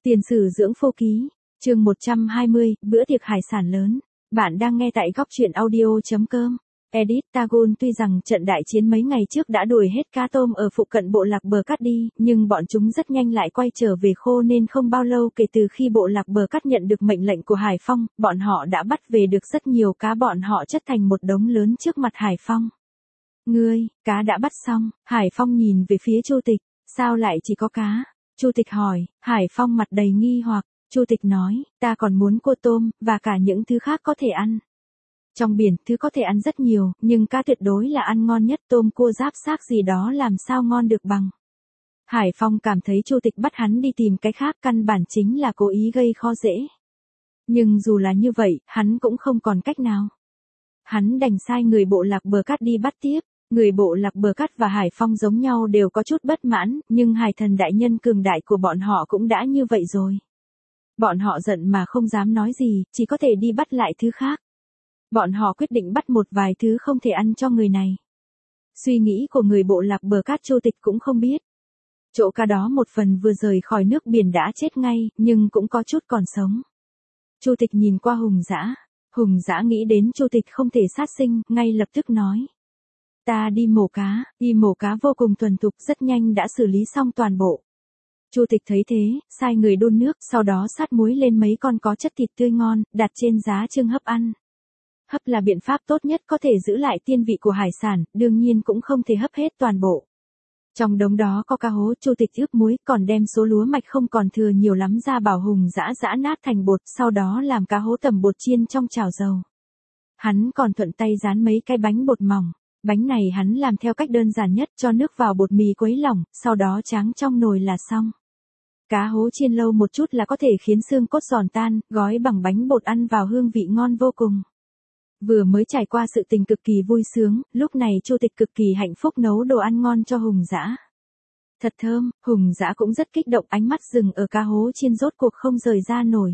Tiền sử dưỡng phô ký, chương 120, bữa tiệc hải sản lớn. Bạn đang nghe tại góc truyện audio.com. Edit Tagun tuy rằng trận đại chiến mấy ngày trước đã đuổi hết cá tôm ở phụ cận bộ lạc bờ cắt đi, nhưng bọn chúng rất nhanh lại quay trở về khô nên không bao lâu kể từ khi bộ lạc bờ cắt nhận được mệnh lệnh của Hải Phong, bọn họ đã bắt về được rất nhiều cá, bọn họ chất thành một đống lớn trước mặt Hải Phong. Ngươi, cá đã bắt xong, Hải Phong nhìn về phía Chu Tịch, sao lại chỉ có cá? Chu Tịch hỏi, Hải Phong mặt đầy nghi hoặc, Chu Tịch nói, ta còn muốn cua tôm, và cả những thứ khác có thể ăn. Trong biển, thứ có thể ăn rất nhiều, nhưng cá tuyệt đối là ăn ngon nhất, tôm cua giáp xác gì đó làm sao ngon được bằng. Hải Phong cảm thấy Chu Tịch bắt hắn đi tìm cái khác căn bản chính là cố ý gây khó dễ. Nhưng dù là như vậy, hắn cũng không còn cách nào. Hắn đành sai người bộ lạc bờ cát đi bắt tiếp. Người bộ lạc bờ cát và Hải Phong giống nhau đều có chút bất mãn, nhưng Hải Thần đại nhân cường đại của bọn họ cũng đã như vậy rồi. Bọn họ giận mà không dám nói gì, chỉ có thể đi bắt lại thứ khác. Bọn họ quyết định bắt một vài thứ không thể ăn cho người này. Suy nghĩ của người bộ lạc bờ cát Chu Tịch cũng không biết. Chỗ cá đó một phần vừa rời khỏi nước biển đã chết ngay, nhưng cũng có chút còn sống. Chu Tịch nhìn qua Hùng Dã. Hùng Dã nghĩ đến Chu Tịch không thể sát sinh, ngay lập tức nói. Ta đi mổ cá vô cùng thuần thục, rất nhanh đã xử lý xong toàn bộ. Chu Tịch thấy thế, sai người đun nước, sau đó sát muối lên mấy con có chất thịt tươi ngon, đặt trên giá trưng hấp ăn. Hấp là biện pháp tốt nhất có thể giữ lại tiên vị của hải sản, đương nhiên cũng không thể hấp hết toàn bộ. Trong đống đó có cá hố, Chu Tịch ướp muối, còn đem số lúa mạch không còn thừa nhiều lắm ra bảo Hùng Dã giã nát thành bột, sau đó làm cá hố tẩm bột chiên trong chảo dầu. Hắn còn thuận tay rán mấy cái bánh bột mỏng. Bánh này hắn làm theo cách đơn giản nhất, cho nước vào bột mì quấy lỏng, sau đó tráng trong nồi là xong. Cá hố chiên lâu một chút là có thể khiến xương cốt giòn tan, gói bằng bánh bột ăn vào hương vị ngon vô cùng. Vừa mới trải qua sự tình cực kỳ vui sướng, lúc này Chu Tịch cực kỳ hạnh phúc nấu đồ ăn ngon cho Hùng Dã. Thật thơm, Hùng Dã cũng rất kích động, ánh mắt dừng ở cá hố chiên rốt cuộc không rời ra nổi.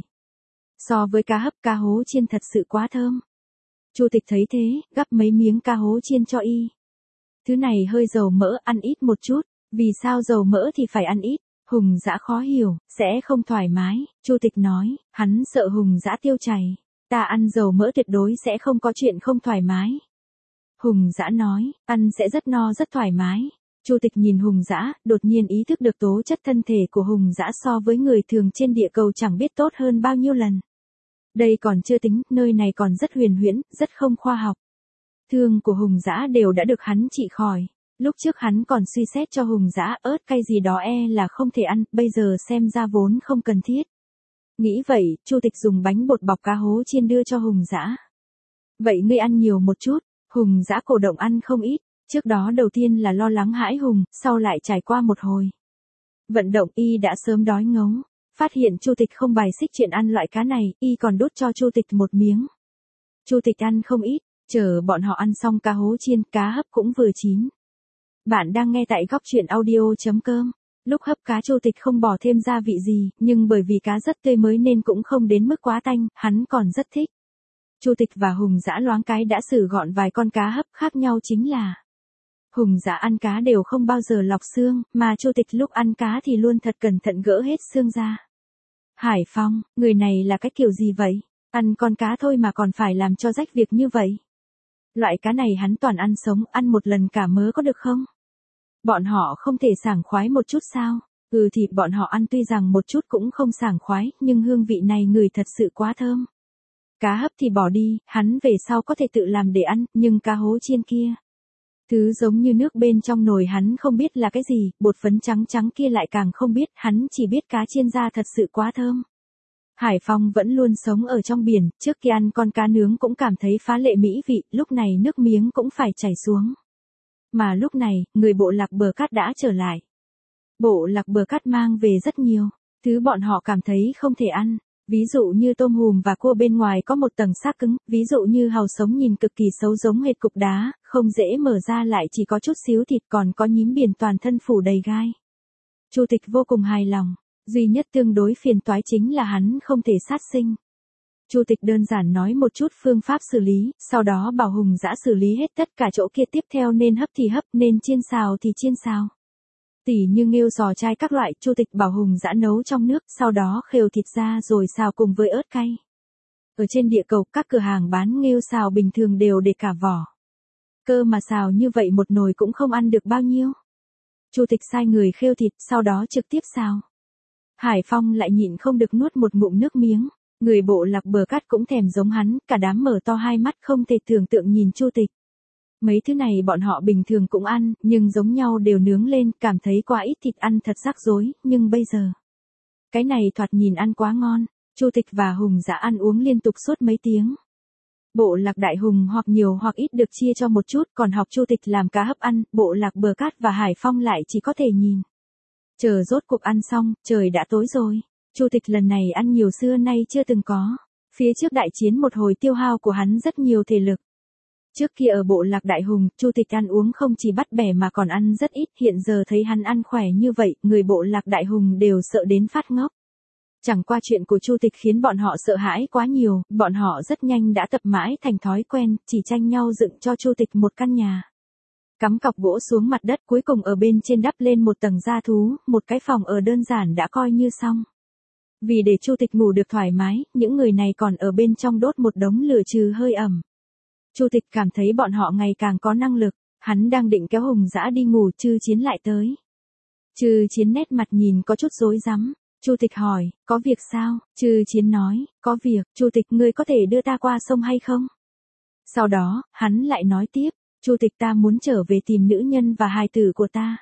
So với cá hấp, cá hố chiên thật sự quá thơm. Chu Tịch thấy thế, gắp mấy miếng cá hố chiên cho y. Thứ này hơi dầu mỡ, ăn ít một chút. Vì sao dầu mỡ thì phải ăn ít? Hùng Dã khó hiểu, sẽ không thoải mái. Chu Tịch nói, hắn sợ Hùng Dã tiêu chảy. Ta ăn dầu mỡ tuyệt đối sẽ không có chuyện không thoải mái. Hùng Dã nói, ăn sẽ rất no rất thoải mái. Chu Tịch nhìn Hùng Dã, đột nhiên ý thức được tố chất thân thể của Hùng Dã so với người thường trên địa cầu chẳng biết tốt hơn bao nhiêu lần. Đây còn chưa tính, nơi này còn rất huyền huyễn, rất không khoa học. Thương của Hùng Dã đều đã được hắn trị khỏi. Lúc trước hắn còn suy xét cho Hùng Dã ớt cay gì đó là không thể ăn, bây giờ xem ra vốn không cần thiết. Nghĩ vậy, Chu Tịch dùng bánh bột bọc cá hố chiên đưa cho Hùng Dã. Vậy ngươi ăn nhiều một chút. Hùng Dã cổ động ăn không ít. Trước đó đầu tiên là lo lắng hãi hùng, sau lại trải qua một hồi vận động, y đã sớm đói ngấu. Phát hiện Chu Tịch không bài xích chuyện ăn loại cá này, y còn đút cho Chu Tịch một miếng. Chu Tịch ăn không ít, chờ bọn họ ăn xong cá hố chiên, cá hấp cũng vừa chín. Bạn đang nghe tại góc truyện audio.com. Lúc hấp cá Chu Tịch không bỏ thêm gia vị gì, nhưng bởi vì cá rất tươi mới nên cũng không đến mức quá tanh, hắn còn rất thích. Chu Tịch và Hùng Dã loáng cái đã xử gọn vài con cá hấp, khác nhau chính là Hùng Dã ăn cá đều không bao giờ lọc xương, mà Chu Tịch lúc ăn cá thì luôn thật cẩn thận gỡ hết xương ra. Hải Phong, người này là cái kiểu gì vậy? Ăn con cá thôi mà còn phải làm cho rách việc như vậy. Loại cá này hắn toàn ăn sống, ăn một lần cả mớ có được không? Bọn họ không thể sảng khoái một chút sao? Thì bọn họ ăn tuy rằng một chút cũng không sảng khoái, nhưng hương vị này ngửi thật sự quá thơm. Cá hấp thì bỏ đi, hắn về sau có thể tự làm để ăn, nhưng cá hố chiên kia. Thứ giống như nước bên trong nồi hắn không biết là cái gì, bột phấn trắng trắng kia lại càng không biết, hắn chỉ biết cá chiên ra thật sự quá thơm. Hải Phong vẫn luôn sống ở trong biển, trước khi ăn con cá nướng cũng cảm thấy phá lệ mỹ vị, lúc này nước miếng cũng phải chảy xuống. Mà lúc này, người bộ lạc bờ cát đã trở lại. Bộ lạc bờ cát mang về rất nhiều thứ bọn họ cảm thấy không thể ăn. Ví dụ như tôm hùm và cua bên ngoài có một tầng xác cứng, ví dụ như hàu sống nhìn cực kỳ xấu giống hệt cục đá, không dễ mở ra lại chỉ có chút xíu thịt, còn có nhím biển toàn thân phủ đầy gai. Chu Tịch vô cùng hài lòng, duy nhất tương đối phiền toái chính là hắn không thể sát sinh. Chu Tịch đơn giản nói một chút phương pháp xử lý, sau đó bảo Hùng Dã xử lý hết tất cả chỗ kia, tiếp theo nên hấp thì hấp, nên chiên xào thì chiên xào. Tỉ như nghêu giò chai các loại, Chu Tịch bảo Hùng Dã nấu trong nước, sau đó khều thịt ra rồi xào cùng với ớt cay. Ở trên địa cầu, các cửa hàng bán nghêu xào bình thường đều để cả vỏ. Cơ mà xào như vậy một nồi cũng không ăn được bao nhiêu. Chu Tịch sai người khêu thịt, sau đó trực tiếp xào. Hải Phong lại nhịn không được nuốt một ngụm nước miếng. Người bộ lạc bờ cát cũng thèm giống hắn, cả đám mở to hai mắt không thể tưởng tượng nhìn Chu Tịch. Mấy thứ này bọn họ bình thường cũng ăn, nhưng giống nhau đều nướng lên, cảm thấy quá ít thịt ăn thật rắc rối, nhưng bây giờ. Cái này thoạt nhìn ăn quá ngon. Chu Tịch và Hùng Dã ăn uống liên tục suốt mấy tiếng. Bộ lạc Đại Hùng hoặc nhiều hoặc ít được chia cho một chút, còn học Chu Tịch làm cá hấp ăn, bộ lạc Bờ Cát và Hải Phong lại chỉ có thể nhìn. Chờ rốt cuộc ăn xong, trời đã tối rồi. Chu Tịch lần này ăn nhiều xưa nay chưa từng có. Phía trước đại chiến một hồi tiêu hao của hắn rất nhiều thể lực. Trước kia ở bộ lạc Đại Hùng, Chu Tịch ăn uống không chỉ bắt bẻ mà còn ăn rất ít, hiện giờ thấy hắn ăn khỏe như vậy, người bộ lạc Đại Hùng đều sợ đến phát ngốc. Chẳng qua chuyện của Chu Tịch khiến bọn họ sợ hãi quá nhiều, bọn họ rất nhanh đã tập mãi thành thói quen, chỉ tranh nhau dựng cho Chu Tịch một căn nhà. Cắm cọc gỗ xuống mặt đất, cuối cùng ở bên trên đắp lên một tầng da thú, một cái phòng ở đơn giản đã coi như xong. Vì để Chu Tịch ngủ được thoải mái, những người này còn ở bên trong đốt một đống lửa trừ hơi ẩm. Chu Tịch cảm thấy bọn họ ngày càng có năng lực, hắn đang định kéo Hùng Dã đi ngủ, Trư Chiến lại tới. Trư Chiến nét mặt nhìn có chút rối rắm. Chu Tịch hỏi, có việc sao? Trư Chiến nói, có việc. Chu Tịch, ngươi có thể đưa ta qua sông hay không? Sau đó, hắn lại nói tiếp, Chu Tịch, ta muốn trở về tìm nữ nhân và hài tử của ta.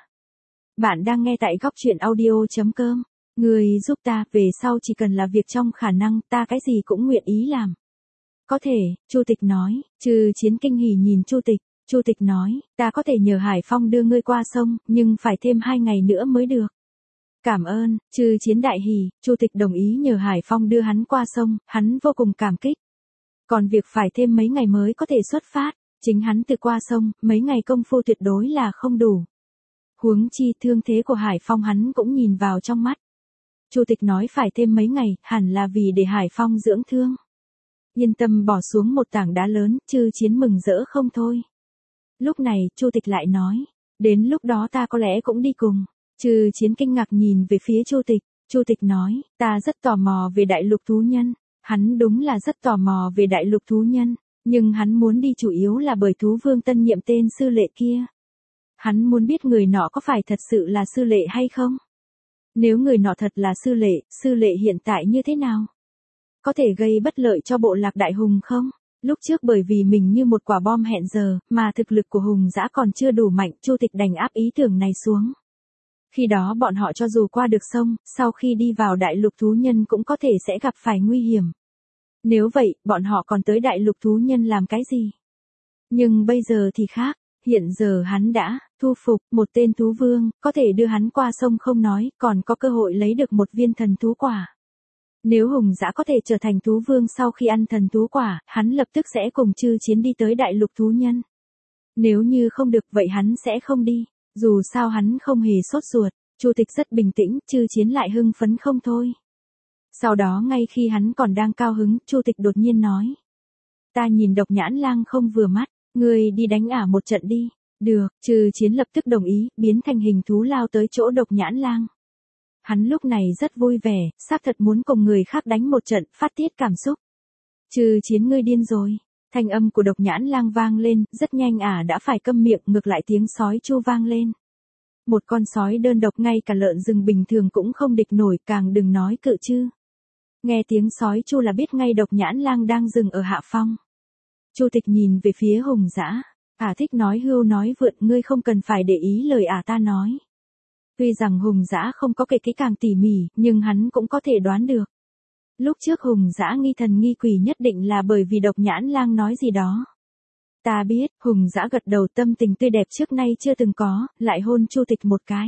Bạn đang nghe tại góc truyện audio.com. Ngươi giúp ta, về sau chỉ cần là việc trong khả năng, ta cái gì cũng nguyện ý làm. Có thể, Chu Tịch nói. Trư Chiến kinh hỉ nhìn Chu Tịch. Chu Tịch nói, ta có thể nhờ Hải Phong đưa ngươi qua sông, nhưng phải thêm 2 ngày nữa mới được. Cảm ơn. Trư Chiến đại hỉ, Chu Tịch đồng ý nhờ Hải Phong đưa hắn qua sông, hắn vô cùng cảm kích. Còn việc phải thêm mấy ngày mới có thể xuất phát, chính hắn tự qua sông, mấy ngày công phu tuyệt đối là không đủ. Huống chi thương thế của Hải Phong hắn cũng nhìn vào trong mắt. Chu Tịch nói phải thêm mấy ngày, hẳn là vì để Hải Phong dưỡng thương. Yên tâm, bỏ xuống một tảng đá lớn, Trư Chiến mừng rỡ không thôi. Lúc này, Chu Tịch lại nói, đến lúc đó ta có lẽ cũng đi cùng. Trư Chiến kinh ngạc nhìn về phía Chu Tịch. Chu Tịch nói, ta rất tò mò về đại lục thú nhân. Hắn đúng là rất tò mò về đại lục thú nhân, nhưng hắn muốn đi chủ yếu là bởi thú vương tân nhiệm tên sư lệ kia. Hắn muốn biết người nọ có phải thật sự là sư lệ hay không? Nếu người nọ thật là sư lệ hiện tại như thế nào? Có thể gây bất lợi cho bộ lạc Đại Hùng không? Lúc trước bởi vì mình như một quả bom hẹn giờ, mà thực lực của Hùng Dã còn chưa đủ mạnh, Chu Tịch đành áp ý tưởng này xuống. Khi đó bọn họ cho dù qua được sông, sau khi đi vào đại lục thú nhân cũng có thể sẽ gặp phải nguy hiểm. Nếu vậy, bọn họ còn tới đại lục thú nhân làm cái gì? Nhưng bây giờ thì khác, hiện giờ hắn đã thu phục một tên thú vương, có thể đưa hắn qua sông không nói, còn có cơ hội lấy được một viên thần thú quả. Nếu Hùng Dã có thể trở thành thú vương sau khi ăn thần thú quả, hắn lập tức sẽ cùng Trư Chiến đi tới đại lục thú nhân. Nếu như không được vậy hắn sẽ không đi, dù sao hắn không hề sốt ruột. Chu Tịch rất bình tĩnh, Trư Chiến lại hưng phấn không thôi. Sau đó ngay khi hắn còn đang cao hứng, Chu Tịch đột nhiên nói. Ta nhìn Độc Nhãn Lang không vừa mắt, ngươi đi đánh ả một trận đi. Được, Trư Chiến lập tức đồng ý, biến thành hình thú lao tới chỗ Độc Nhãn Lang. Hắn lúc này rất vui vẻ, xác thật muốn cùng người khác đánh một trận, phát tiết cảm xúc. Trư Chiến, ngươi điên rồi. Thanh âm của Độc Nhãn Lang vang lên, rất nhanh ả đã phải câm miệng, ngược lại tiếng sói chu vang lên. Một con sói đơn độc ngay cả lợn rừng bình thường cũng không địch nổi, càng đừng nói cự chư. Nghe tiếng sói chu là biết ngay Độc Nhãn Lang đang dừng ở hạ phong. Chu Tịch nhìn về phía Hùng Dã, ả thích nói hưu nói vượn, ngươi không cần phải để ý lời ả ta nói. Tuy rằng Hùng Dã không có kể kỹ càng tỉ mỉ, nhưng hắn cũng có thể đoán được. Lúc trước Hùng Dã nghi thần nghi quỷ nhất định là bởi vì Độc Nhãn Lang nói gì đó. Ta biết, Hùng Dã gật đầu, tâm tình tươi đẹp trước nay chưa từng có, lại hôn Chu Tịch một cái.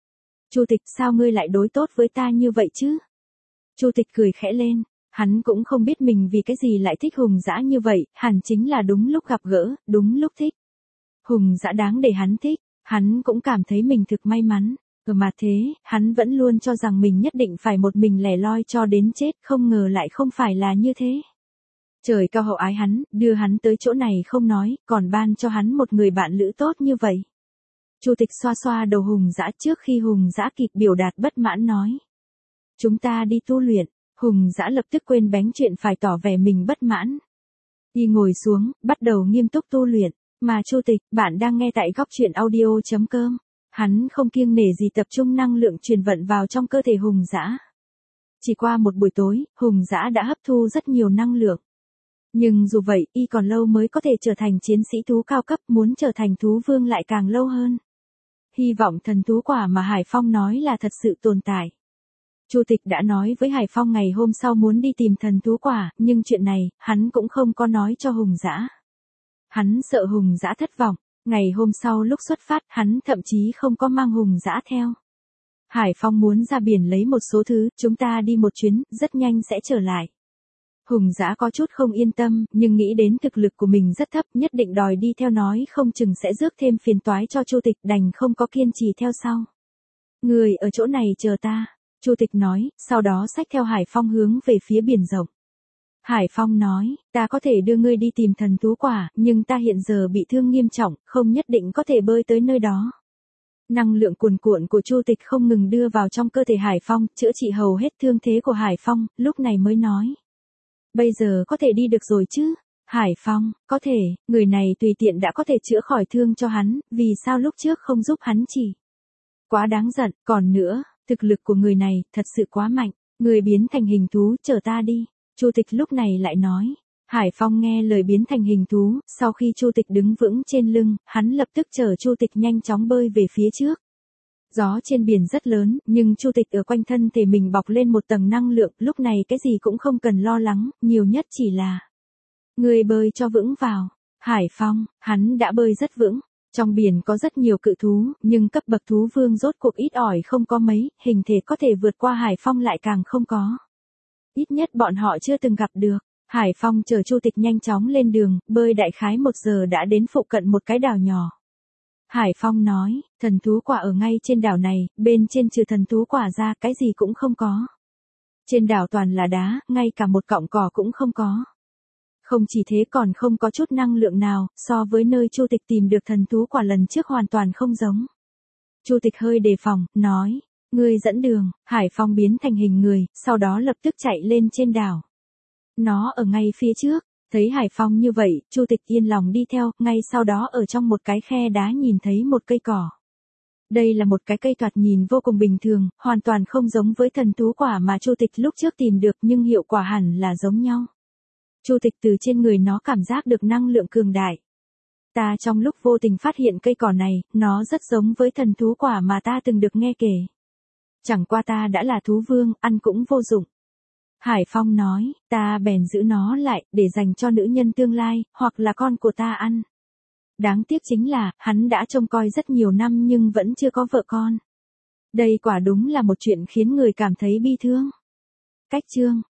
Chu Tịch, sao ngươi lại đối tốt với ta như vậy chứ? Chu Tịch cười khẽ lên, hắn cũng không biết mình vì cái gì lại thích Hùng Dã như vậy, hẳn chính là đúng lúc gặp gỡ, đúng lúc thích. Hùng Dã đáng để hắn thích, hắn cũng cảm thấy mình thực may mắn. Mà thế, hắn vẫn luôn cho rằng mình nhất định phải một mình lẻ loi cho đến chết, không ngờ lại không phải là như thế. Trời cao hậu ái hắn, đưa hắn tới chỗ này không nói, còn ban cho hắn một người bạn lữ tốt như vậy. Chu Tịch xoa xoa đầu Hùng Dã trước khi Hùng Dã kịp biểu đạt bất mãn nói. Chúng ta đi tu luyện. Hùng Dã lập tức quên bén chuyện phải tỏ vẻ mình bất mãn. Y ngồi xuống, bắt đầu nghiêm túc tu luyện. Mà Chu Tịch, bạn đang nghe tại góc truyện audio.com. Hắn không kiêng nể gì tập trung năng lượng truyền vận vào trong cơ thể Hùng Dã. Chỉ qua một buổi tối, Hùng Dã đã hấp thu rất nhiều năng lượng. Nhưng dù vậy, y còn lâu mới có thể trở thành chiến sĩ thú cao cấp, muốn trở thành thú vương lại càng lâu hơn. Hy vọng thần thú quả mà Hải Phong nói là thật sự tồn tại. Chu Tịch đã nói với Hải Phong ngày hôm sau muốn đi tìm thần thú quả, nhưng chuyện này, hắn cũng không có nói cho Hùng Dã. Hắn sợ Hùng Dã thất vọng, ngày hôm sau lúc xuất phát, hắn thậm chí không có mang Hùng Dã theo. Hải Phong muốn ra biển lấy một số thứ, chúng ta đi một chuyến, rất nhanh sẽ trở lại. Hùng Dã có chút không yên tâm, nhưng nghĩ đến thực lực của mình rất thấp, nhất định đòi đi theo nói không chừng sẽ rước thêm phiền toái cho Chu Tịch, đành không có kiên trì theo sau. Người ở chỗ này chờ ta, Chu Tịch nói, sau đó xách theo Hải Phong hướng về phía biển rộng. Hải Phong nói, ta có thể đưa ngươi đi tìm thần thú quả, nhưng ta hiện giờ bị thương nghiêm trọng, không nhất định có thể bơi tới nơi đó. Năng lượng cuồn cuộn của Chu Tịch không ngừng đưa vào trong cơ thể Hải Phong, chữa trị hầu hết thương thế của Hải Phong, lúc này mới nói. Bây giờ có thể đi được rồi chứ? Hải Phong, có thể, người này tùy tiện đã có thể chữa khỏi thương cho hắn, vì sao lúc trước không giúp hắn chỉ? Quá đáng giận, còn nữa, thực lực của người này, thật sự quá mạnh, người biến thành hình thú, chở ta đi. Chu Tịch lúc này lại nói. Hải Phong nghe lời biến thành hình thú, sau khi Chu Tịch đứng vững trên lưng, hắn lập tức chở Chu Tịch nhanh chóng bơi về phía trước. Gió trên biển rất lớn, nhưng Chu Tịch ở quanh thân thể mình bọc lên một tầng năng lượng, lúc này cái gì cũng không cần lo lắng, nhiều nhất chỉ là người bơi cho vững vào. Hải Phong, hắn đã bơi rất vững. Trong biển có rất nhiều cự thú, nhưng cấp bậc thú vương rốt cuộc ít ỏi không có mấy, hình thể có thể vượt qua Hải Phong lại càng không có. Ít nhất bọn họ chưa từng gặp được. Hải Phong chở Chu Tịch nhanh chóng lên đường, bơi đại khái 1 giờ đã đến phụ cận một cái đảo nhỏ. Hải Phong nói, thần thú quả ở ngay trên đảo này, bên trên trừ thần thú quả ra, cái gì cũng không có. Trên đảo toàn là đá, ngay cả một cọng cỏ cũng không có. Không chỉ thế còn không có chút năng lượng nào, so với nơi Chu Tịch tìm được thần thú quả lần trước hoàn toàn không giống. Chu Tịch hơi đề phòng, nói, ngươi dẫn đường. Hải Phong biến thành hình người, sau đó lập tức chạy lên trên đảo. Nó ở ngay phía trước, thấy Hải Phong như vậy, Chu Tịch yên lòng đi theo, ngay sau đó ở trong một cái khe đá nhìn thấy một cây cỏ. Đây là một cái cây thoạt nhìn vô cùng bình thường, hoàn toàn không giống với thần thú quả mà Chu Tịch lúc trước tìm được, nhưng hiệu quả hẳn là giống nhau. Chu Tịch từ trên người nó cảm giác được năng lượng cường đại. Ta trong lúc vô tình phát hiện cây cỏ này, nó rất giống với thần thú quả mà ta từng được nghe kể. Chẳng qua ta đã là thú vương, ăn cũng vô dụng. Hải Phong nói, ta bèn giữ nó lại, để dành cho nữ nhân tương lai, hoặc là con của ta ăn. Đáng tiếc chính là, hắn đã trông coi rất nhiều năm nhưng vẫn chưa có vợ con. Đây quả đúng là một chuyện khiến người cảm thấy bi thương. Cách chương